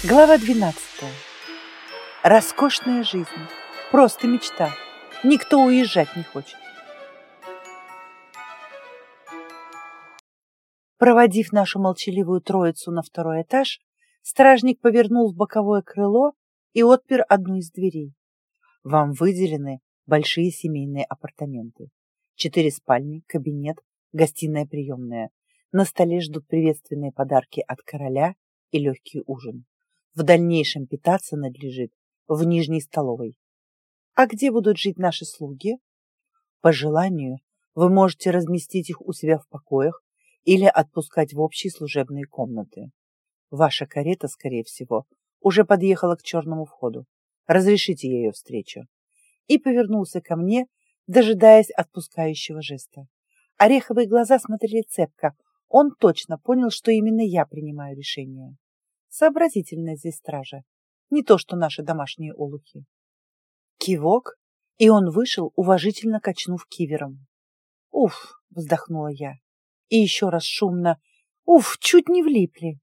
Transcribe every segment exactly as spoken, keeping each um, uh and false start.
Глава двенадцатая. Роскошная жизнь. Просто мечта. Никто уезжать не хочет. Проводив нашу молчаливую троицу на второй этаж, стражник повернул в боковое крыло и отпер одну из дверей. Вам выделены большие семейные апартаменты. Четыре спальни, кабинет, гостиная-приемная. На столе ждут приветственные подарки от короля и легкий ужин. В дальнейшем питаться надлежит в нижней столовой. А где будут жить наши слуги? По желанию вы можете разместить их у себя в покоях или отпускать в общие служебные комнаты. Ваша карета, скорее всего, уже подъехала к черному входу. Разрешите ее встречу. И повернулся ко мне, дожидаясь отпускающего жеста. Ореховые глаза смотрели цепко. Он точно понял, что именно я принимаю решение. Сообразительная здесь стража. Не то, что наши домашние олухи. Кивок, и он вышел, уважительно качнув кивером. Уф, вздохнула я. И еще раз шумно. Уф, чуть не влипли.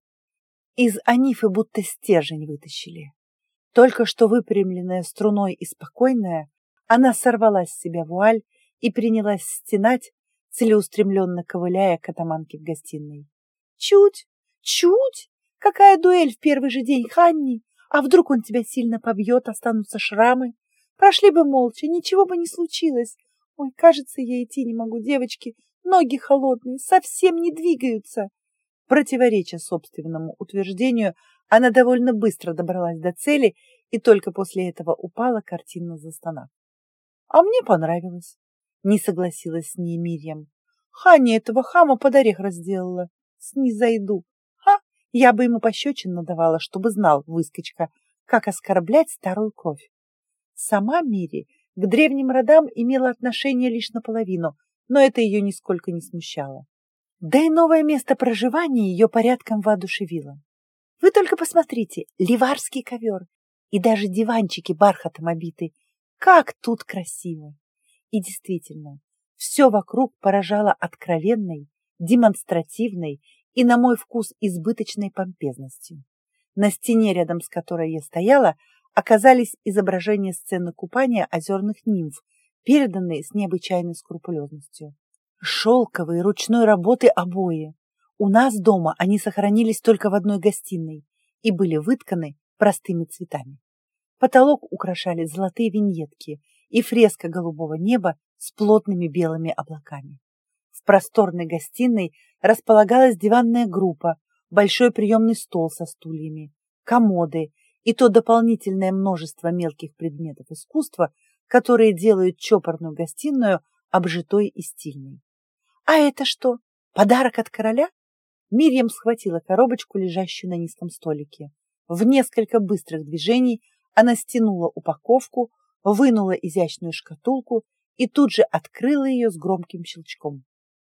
Из анифы будто стержень вытащили. Только что выпрямленная струной и спокойная, она сорвала с себя вуаль и принялась стенать, целеустремленно ковыляя к атаманке в гостиной. Чуть, чуть! Какая дуэль в первый же день, Ханни? А вдруг он тебя сильно побьет, останутся шрамы? Прошли бы молча, ничего бы не случилось. Ой, кажется, я идти не могу, девочки. Ноги холодные, совсем не двигаются. Противореча собственному утверждению, она довольно быстро добралась до цели и только после этого упала, картинно застонав. А мне понравилось. Не согласилась с ней Мирьям. Ханни этого хама под орех разделала. Снизойду. Ха! Я бы ему пощечин надавала, чтобы знал, выскочка, как оскорблять старую кровь. Сама Мири к древним родам имела отношение лишь наполовину, но это ее нисколько не смущало. Да и новое место проживания ее порядком воодушевило. Вы только посмотрите, ливарский ковер и даже диванчики бархатом обиты. Как тут красиво! И действительно, все вокруг поражало откровенной, демонстративной и, на мой вкус, избыточной помпезностью. На стене, рядом с которой я стояла, оказались изображения сцены купания озерных нимф, переданные с необычайной скрупулезностью. Шелковые ручной работы обои. У нас дома они сохранились только в одной гостиной и были вытканы простыми цветами. Потолок украшали золотые виньетки и фреска голубого неба с плотными белыми облаками. В просторной гостиной располагалась диванная группа, большой приемный стол со стульями, комоды и то дополнительное множество мелких предметов искусства, которые делают чопорную гостиную обжитой и стильной. А это что, подарок от короля? Мирьям схватила коробочку, лежащую на низком столике. В несколько быстрых движений она стянула упаковку, вынула изящную шкатулку и тут же открыла ее с громким щелчком.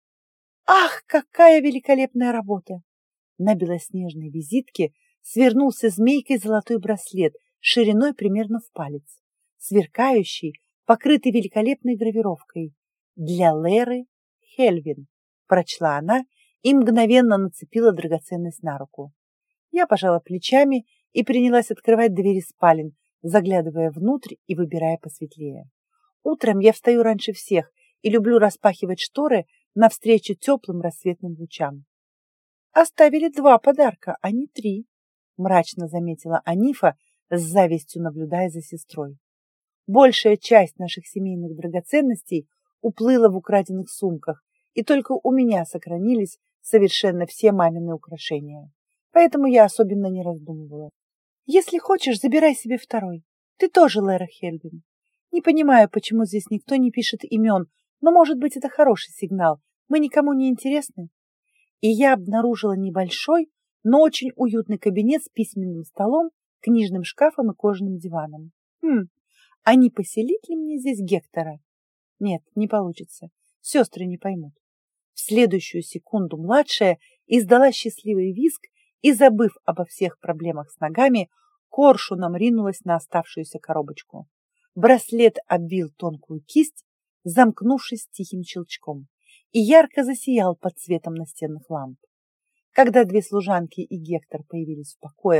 Ах, какая великолепная работа! На белоснежной визитке свернулся змейкой золотой браслет шириной примерно в палец, сверкающий, покрытый великолепной гравировкой. Для Леры Хельвин, прочла она и мгновенно нацепила драгоценность на руку. Я пожала плечами и принялась открывать двери спален, заглядывая внутрь и выбирая посветлее. Утром я встаю раньше всех и люблю распахивать шторы навстречу теплым рассветным лучам. Оставили два подарка, а не три, мрачно заметила Анифа, с завистью наблюдая за сестрой. Большая часть наших семейных драгоценностей уплыла в украденных сумках, и только у меня сохранились совершенно все мамины украшения. Поэтому я особенно не раздумывала. Если хочешь, забирай себе второй. Ты тоже Лера Хельвин. Не понимаю, почему здесь никто не пишет имен, но, может быть, это хороший сигнал. Мы никому не интересны. И я обнаружила небольшой, но очень уютный кабинет с письменным столом, книжным шкафом и кожаным диваном. Хм, а не поселить ли мне здесь Гектора? Нет, не получится. Сестры не поймут. В следующую секунду младшая издала счастливый визг и, забыв обо всех проблемах с ногами, коршуном ринулась на оставшуюся коробочку. Браслет обвил тонкую кисть, замкнувшись тихим щелчком, и ярко засиял под светом настенных ламп. Когда две служанки и Гектор появились в покоях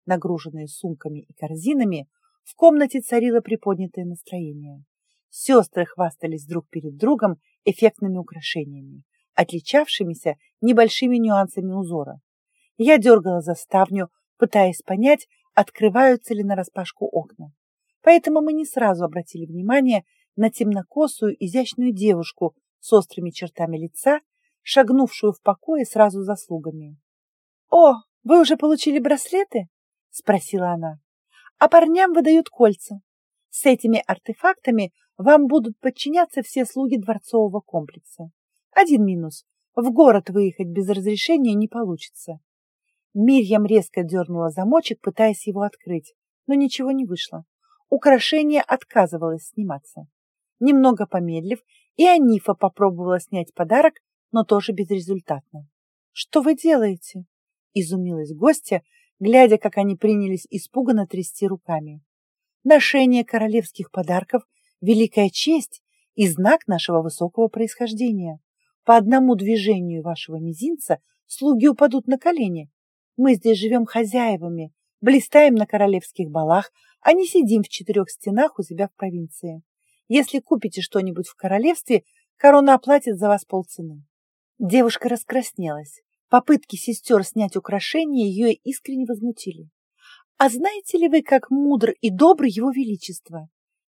нагруженные сумками и корзинами, в комнате царило приподнятое настроение. Сестры хвастались друг перед другом эффектными украшениями, отличавшимися небольшими нюансами узора. Я дергала за ставню, пытаясь понять, открываются ли нараспашку окна. Поэтому мы не сразу обратили внимание на темнокосую, изящную девушку с острыми чертами лица, шагнувшую в покое сразу за слугами. «О, вы уже получили браслеты?» – спросила она. «А парням выдают кольца. С этими артефактами вам будут подчиняться все слуги дворцового комплекса. Один минус – в город выехать без разрешения не получится». Мирьям резко дернула замочек, пытаясь его открыть, но ничего не вышло. Украшение отказывалось сниматься. Немного помедлив, и Анифа попробовала снять подарок, но тоже безрезультатно. «Что вы делаете?» – изумилась гостья, глядя, как они принялись испуганно трясти руками. «Ношение королевских подарков – великая честь и знак нашего высокого происхождения. По одному движению вашего мизинца слуги упадут на колени. Мы здесь живем хозяевами, блистаем на королевских балах, а не сидим в четырех стенах у себя в провинции. Если купите что-нибудь в королевстве, корона оплатит за вас полцены». Девушка раскраснелась. Попытки сестер снять украшения ее искренне возмутили. «А знаете ли вы, как мудр и добр его величество?»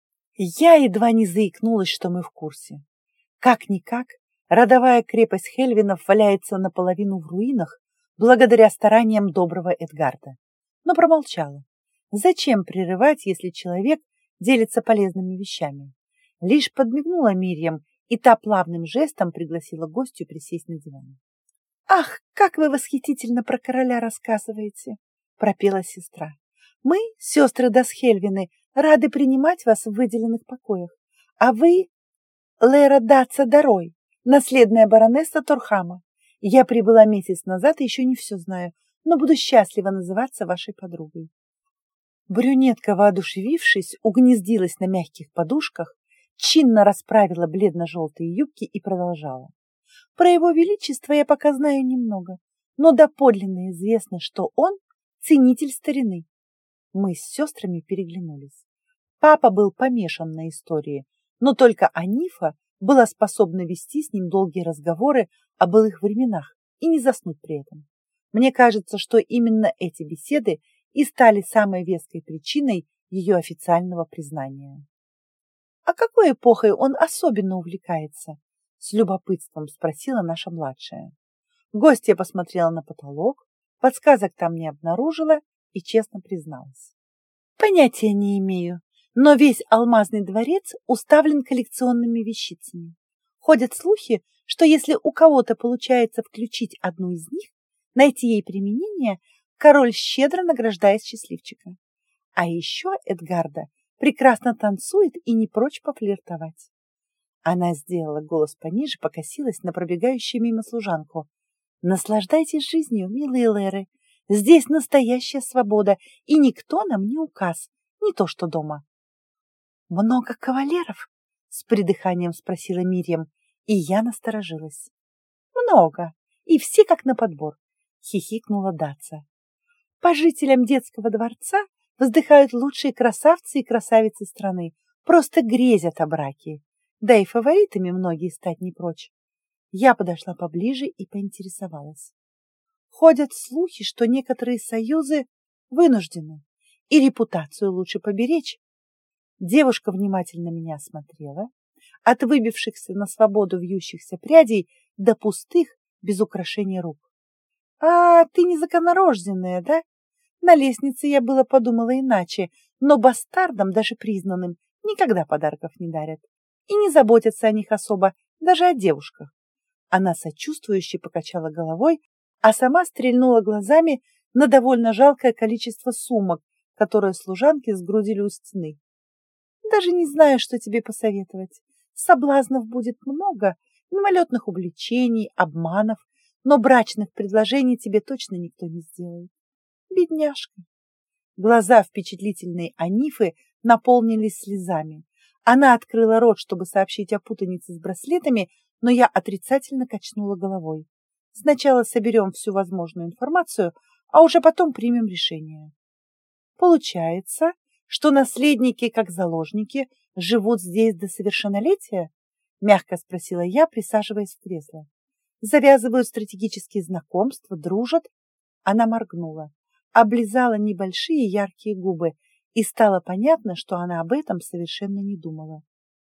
Я едва не заикнулась, что мы в курсе. Как-никак, родовая крепость Хельвинов валяется наполовину в руинах благодаря стараниям доброго Эдгарда. Но промолчала. Зачем прерывать, если человек делится полезными вещами? Лишь подмигнула Мирьям, и та плавным жестом пригласила гостью присесть на диван. «Ах, как вы восхитительно про короля рассказываете!» – пропела сестра. «Мы, сестры Дасхельвины, рады принимать вас в выделенных покоях. А вы Лера Датса Дарой, наследная баронесса Торхама. Я прибыла месяц назад и еще не все знаю, но буду счастлива называться вашей подругой». Брюнетка, воодушевившись, угнездилась на мягких подушках, чинно расправила бледно-желтые юбки и продолжала. «Про его величество я пока знаю немного, но доподлинно известно, что он ценитель старины». Мы с сестрами переглянулись. Папа был помешан на истории, но только Анифа была способна вести с ним долгие разговоры о былых временах и не заснуть при этом. Мне кажется, что именно эти беседы и стали самой веской причиной ее официального признания. «А какой эпохой он особенно увлекается?» — с любопытством спросила наша младшая. Гостья посмотрела на потолок, подсказок там не обнаружила и честно призналась. «Понятия не имею, но весь алмазный дворец уставлен коллекционными вещицами. Ходят слухи, что если у кого-то получается включить одну из них, найти ей применение, король щедро награждает счастливчика. А еще Эдгарда прекрасно танцует и не прочь пофлиртовать». Она сделала голос пониже, покосилась на пробегающую мимо служанку. «Наслаждайтесь жизнью, милые Леры. Здесь настоящая свобода, и никто нам не указ, не то что дома». «Много кавалеров?» — с придыханием спросила Мирьям, и я насторожилась. «Много, и все как на подбор», — хихикнула Датса. «По жителям детского дворца вздыхают лучшие красавцы и красавицы страны, просто грезят о браке. Да и фаворитами многие стать не прочь». Я подошла поближе и поинтересовалась. «Ходят слухи, что некоторые союзы вынуждены, и репутацию лучше поберечь». Девушка внимательно меня осмотрела, от выбившихся на свободу вьющихся прядей до пустых, без украшений рук. «А ты незаконнорожденная, да? На лестнице я было подумала иначе, но бастардам, даже признанным, никогда подарков не дарят и не заботятся о них особо, даже о девушках». Она сочувствующе покачала головой, а сама стрельнула глазами на довольно жалкое количество сумок, которые служанки сгрудили у стены. «Даже не знаю, что тебе посоветовать. Соблазнов будет много, мимолетных увлечений, обманов, но брачных предложений тебе точно никто не сделает. Бедняжка». Глаза впечатлительной Анифы наполнились слезами. Она открыла рот, чтобы сообщить о путанице с браслетами, но я отрицательно качнула головой. Сначала соберем всю возможную информацию, а уже потом примем решение. Получается, что наследники, как заложники, живут здесь до совершеннолетия? Мягко спросила я, присаживаясь в кресло. Завязывают стратегические знакомства, дружат. Она моргнула, облизала небольшие яркие губы, и стало понятно, что она об этом совершенно не думала.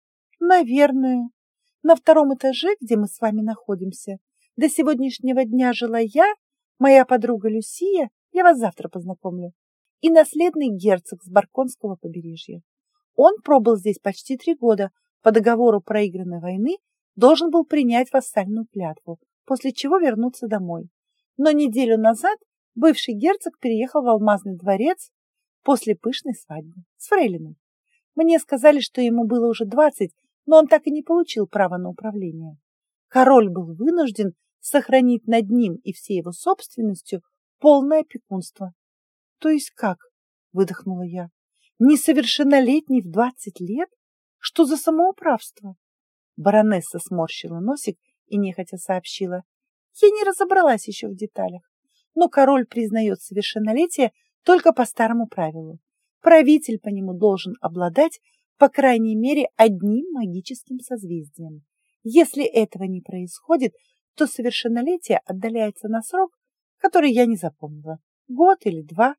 Наверное. На втором этаже, где мы с вами находимся, до сегодняшнего дня жила я, моя подруга Люсия, я вас завтра познакомлю, и наследный герцог с Барконского побережья. Он пробыл здесь почти три года, по договору проигранной войны должен был принять вассальную клятву, после чего вернуться домой. Но неделю назад бывший герцог переехал в Алмазный дворец после пышной свадьбы с фрейлиной. Мне сказали, что ему было уже двадцать, но он так и не получил права на управление. Король был вынужден сохранить над ним и всей его собственностью полное опекунство. — То есть как? — выдохнула я. — Несовершеннолетний в двадцать лет? Что за самоуправство? Баронесса сморщила носик и нехотя сообщила. Я не разобралась еще в деталях, но король признает совершеннолетие только по старому правилу. Правитель по нему должен обладать по крайней мере одним магическим созвездием. Если этого не происходит, то совершеннолетие отдаляется на срок, который я не запомнила. Год или два.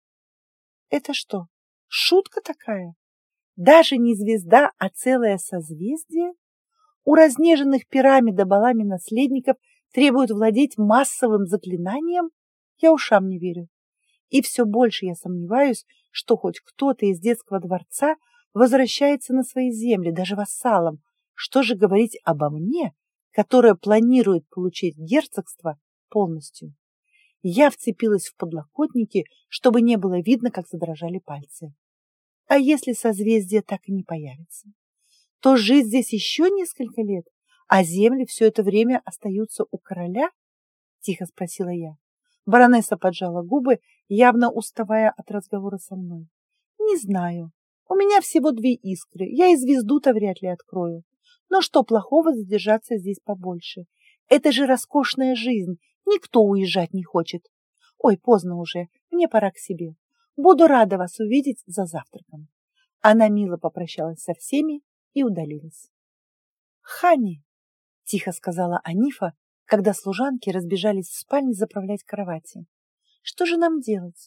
Это что, шутка такая? Даже не звезда, а целое созвездие? У разнеженных пирамидо-балами наследников требуют владеть массовым заклинанием? Я ушам не верю. И все больше я сомневаюсь, что хоть кто-то из детского дворца возвращается на свои земли, даже вассалом. Что же говорить обо мне, которая планирует получить герцогство полностью? Я вцепилась в подлокотники, чтобы не было видно, как задрожали пальцы. А если созвездие так и не появится, то жить здесь еще несколько лет, а земли все это время остаются у короля? Тихо спросила я. Баронесса поджала губы, явно уставая от разговора со мной. Не знаю. У меня всего две искры, я и звезду-то вряд ли открою. Но что плохого задержаться здесь побольше? Это же роскошная жизнь, никто уезжать не хочет. Ой, поздно уже, мне пора к себе. Буду рада вас увидеть за завтраком. Она мило попрощалась со всеми и удалилась. Хани, тихо сказала Анифа, когда служанки разбежались в спальне заправлять кровати. Что же нам делать?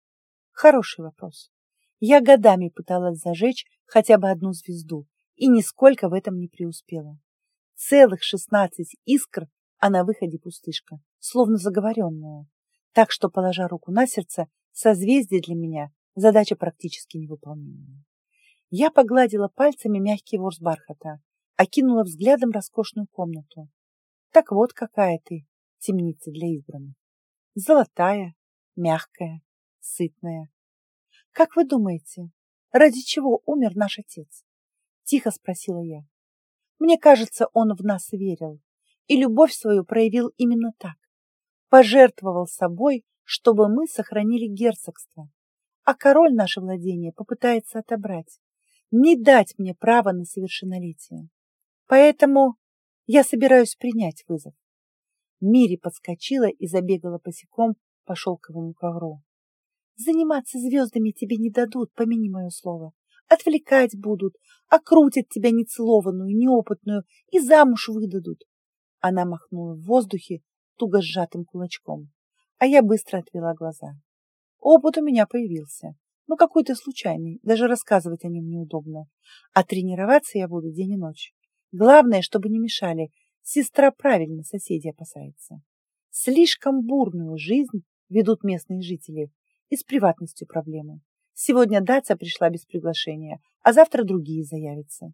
Хороший вопрос. Я годами пыталась зажечь хотя бы одну звезду и нисколько в этом не преуспела. Целых шестнадцать искр, а на выходе пустышка, словно заговоренная. Так что, положа руку на сердце, созвездие для меня задача практически невыполнимая. Я погладила пальцами мягкий ворс бархата, окинула взглядом роскошную комнату. Так вот какая ты, темница для избранных. Золотая, мягкая, сытная. Как вы думаете, ради чего умер наш отец? Тихо спросила я. Мне кажется, он в нас верил, и любовь свою проявил именно так. Пожертвовал собой, чтобы мы сохранили герцогство, а король наше владение попытается отобрать, не дать мне права на совершеннолетие. Поэтому я собираюсь принять вызов. Мири подскочила и забегала босиком по шелковому ковру. Заниматься звездами тебе не дадут, помяни мое слово. Отвлекать будут, окрутят тебя нецелованную, неопытную и замуж выдадут. Она махнула в воздухе туго сжатым кулачком, а я быстро отвела глаза. Опыт у меня появился, но какой-то случайный, даже рассказывать о нем неудобно. А тренироваться я буду день и ночь. Главное, чтобы не мешали. Сестра правильно соседей опасается. Слишком бурную жизнь ведут местные жители, и с приватностью проблемы. Сегодня Датса пришла без приглашения, а завтра другие заявятся.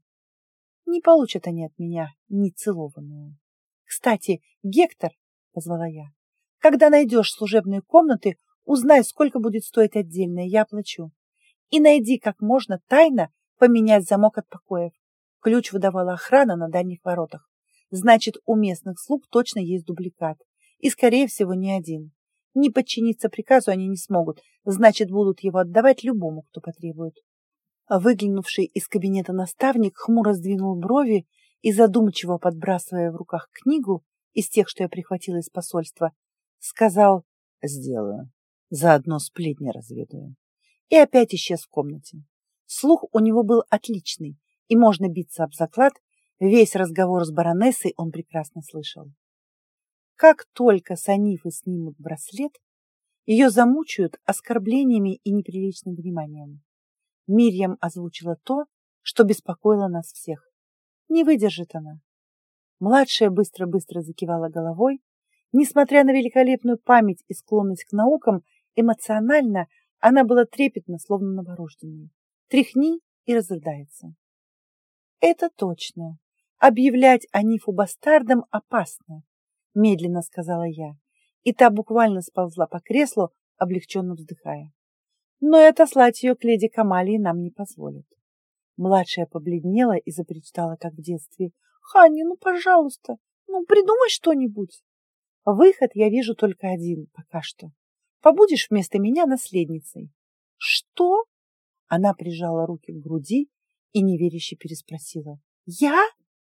Не получат они от меня нецелованную. Кстати, Гектор, позвала я, когда найдешь служебные комнаты, узнай, сколько будет стоить отдельное, я оплачу. И найди как можно тайно поменять замок от покоев. Ключ выдавала охрана на дальних воротах. Значит, у местных слуг точно есть дубликат. И, скорее всего, не один. Не подчиниться приказу они не смогут, значит, будут его отдавать любому, кто потребует. Выглянувший из кабинета наставник хмуро сдвинул брови и, задумчиво подбрасывая в руках книгу из тех, что я прихватила из посольства, сказал: «Сделаю. Заодно сплетни разведаю. и опять исчез в комнате. Слух у него был отличный, и можно биться об заклад, весь разговор с баронессой он прекрасно слышал. Как только с Анифы снимут браслет, ее замучают оскорблениями и неприличным вниманием. Мирьям озвучила то, что беспокоило нас всех. Не выдержит она. Младшая быстро-быстро закивала головой. Несмотря на великолепную память и склонность к наукам, эмоционально она была трепетна, словно новорожденной. Тряхни и разрыдается. Это точно. Объявлять Анифу бастардом опасно, медленно сказала я, и та буквально сползла по креслу, облегченно вздыхая. Но и отослать ее к леди Камалии нам не позволят. Младшая побледнела и запричитала, как в детстве. «Ханни, ну, пожалуйста, ну, придумай что-нибудь!» Выход я вижу только один пока что. Побудешь вместо меня наследницей. Что? Она прижала руки к груди и неверяще переспросила. Я?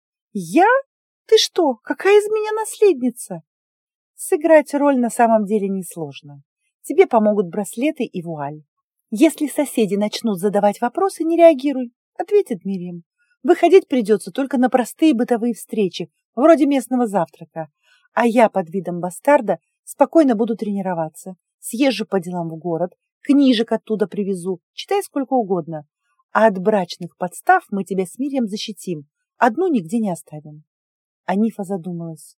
Я? Ты что, какая из меня наследница? Сыграть роль на самом деле несложно. Тебе помогут браслеты и вуаль. Если соседи начнут задавать вопросы, не реагируй, ответит Мирьям. Выходить придется только на простые бытовые встречи, вроде местного завтрака. А я под видом бастарда спокойно буду тренироваться. Съезжу по делам в город, книжек оттуда привезу, читай сколько угодно. А от брачных подстав мы тебя с Мирьям защитим, одну нигде не оставим. Анифа задумалась.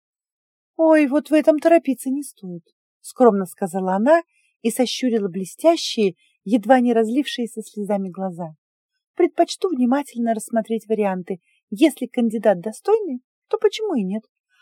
Ой, вот в этом торопиться не стоит, скромно сказала она и сощурила блестящие, едва не разлившиеся слезами глаза. Предпочту внимательно рассмотреть варианты. Если кандидат достойный, то почему и нет?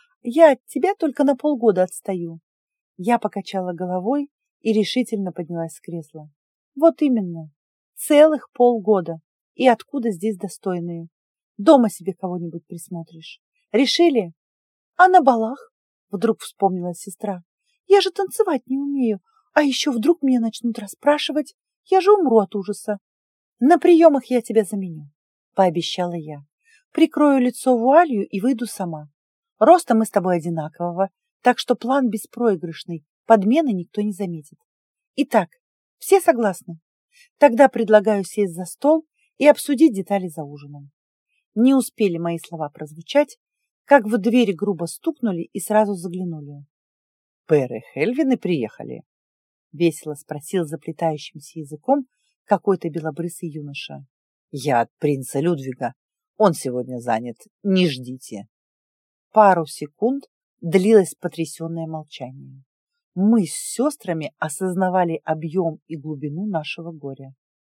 Я от тебя только на полгода отстаю. Я покачала головой и решительно поднялась с кресла. Вот именно. Целых полгода. И откуда здесь достойные? Дома себе кого-нибудь присмотришь. Решили? А на балах? Вдруг вспомнила сестра. Я же танцевать не умею. А еще вдруг меня начнут расспрашивать. Я же умру от ужаса. На приемах я тебя заменю, пообещала я. Прикрою лицо вуалью и выйду сама. Роста мы с тобой одинакового, так что план беспроигрышный, подмены никто не заметит. Итак, все согласны? Тогда предлагаю сесть за стол и обсудить детали за ужином. Не успели мои слова прозвучать, как в дверь грубо стукнули и сразу заглянули. «Пэр и Хельвины приехали?» — весело спросил заплетающимся языком какой-то белобрысый юноша. «Я от принца Людвига. Он сегодня занят. Не ждите». Пару секунд длилось потрясенное молчание. Мы с сестрами осознавали объем и глубину нашего горя.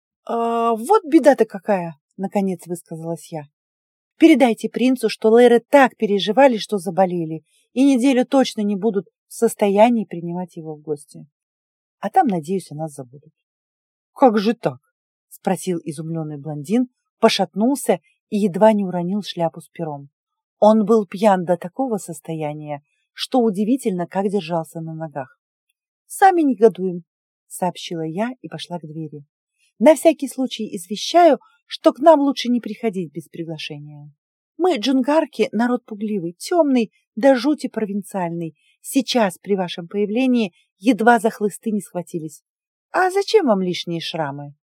«А, вот беда-то какая!» — наконец высказалась я. «Передайте принцу, что Лейры так переживали, что заболели, и неделю точно не будут в состоянии принимать его в гости. А там, надеюсь, о нас забудут». «Как же так?» — спросил изумленный блондин, пошатнулся и едва не уронил шляпу с пером. Он был пьян до такого состояния, что удивительно, как держался на ногах. «Сами негодуем», — сообщила я и пошла к двери. «На всякий случай извещаю, что к нам лучше не приходить без приглашения. Мы, джунгарки, народ пугливый, темный, да жути провинциальный. Сейчас при вашем появлении едва за хлысты не схватились. А зачем вам лишние шрамы?»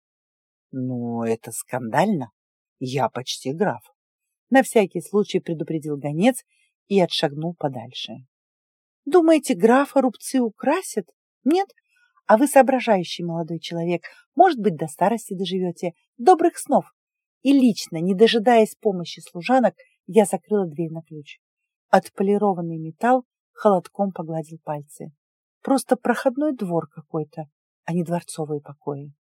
«Ну, это скандально. Я почти граф», — на всякий случай предупредил гонец и отшагнул подальше. «Думаете, графа рубцы украсят? Нет? А вы соображающий молодой человек. Может быть, до старости доживете. Добрых снов!» И лично, не дожидаясь помощи служанок, я закрыла дверь на ключ. Отполированный металл холодком погладил пальцы. Просто проходной двор какой-то, а не дворцовые покои.